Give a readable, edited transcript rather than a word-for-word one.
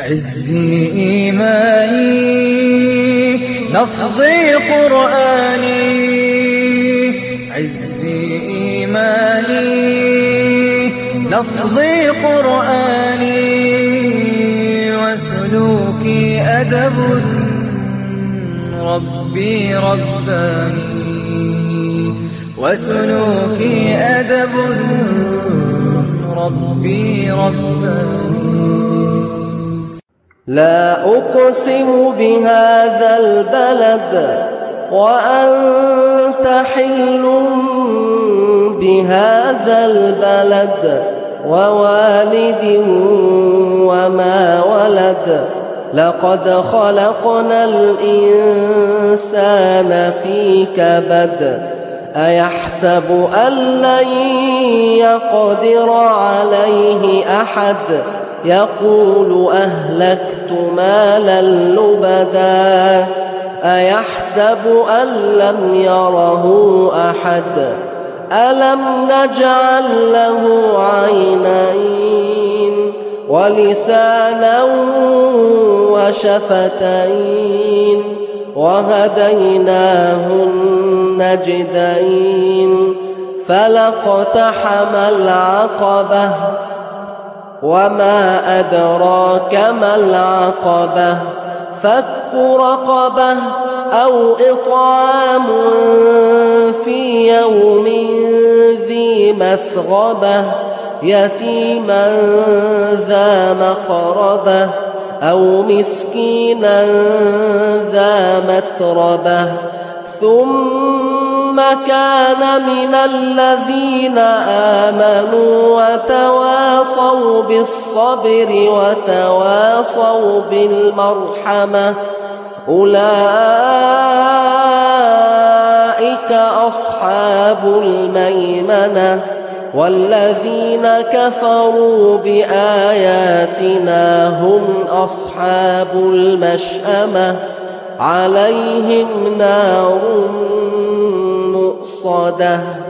عزي إيماني لفظي قرآني، عزي إيماني لفظي قرآني، وسلوكي أدب ربي رباني، وسلوكي أدب ربي رباني. لا أقسم بهذا البلد وأنت حل بهذا البلد، ووالد وما ولد، لقد خلقنا الإنسان في كبد، أيحسب أن لن يقدر عليه أحد، يقول أهلكت مالا لبدا، أيحسب أن لم يره أحد، ألم نجعل له عينين ولسانا وشفتين، وهديناه النجدين، فلاقتحم العقبة، وما أدراك ما العقبة، فك رقبة أو إطعام في يوم ذي مسغبة، يتيما ذا مقربة أو مسكينا ذا متربة، ثم كان من الذين آمنوا وتواصوا بالصبر وتواصوا بالمرحمة، أولئك أصحاب الميمنة، والذين كفروا بآياتنا هم أصحاب المشأمة، عليهم نار مؤصدة.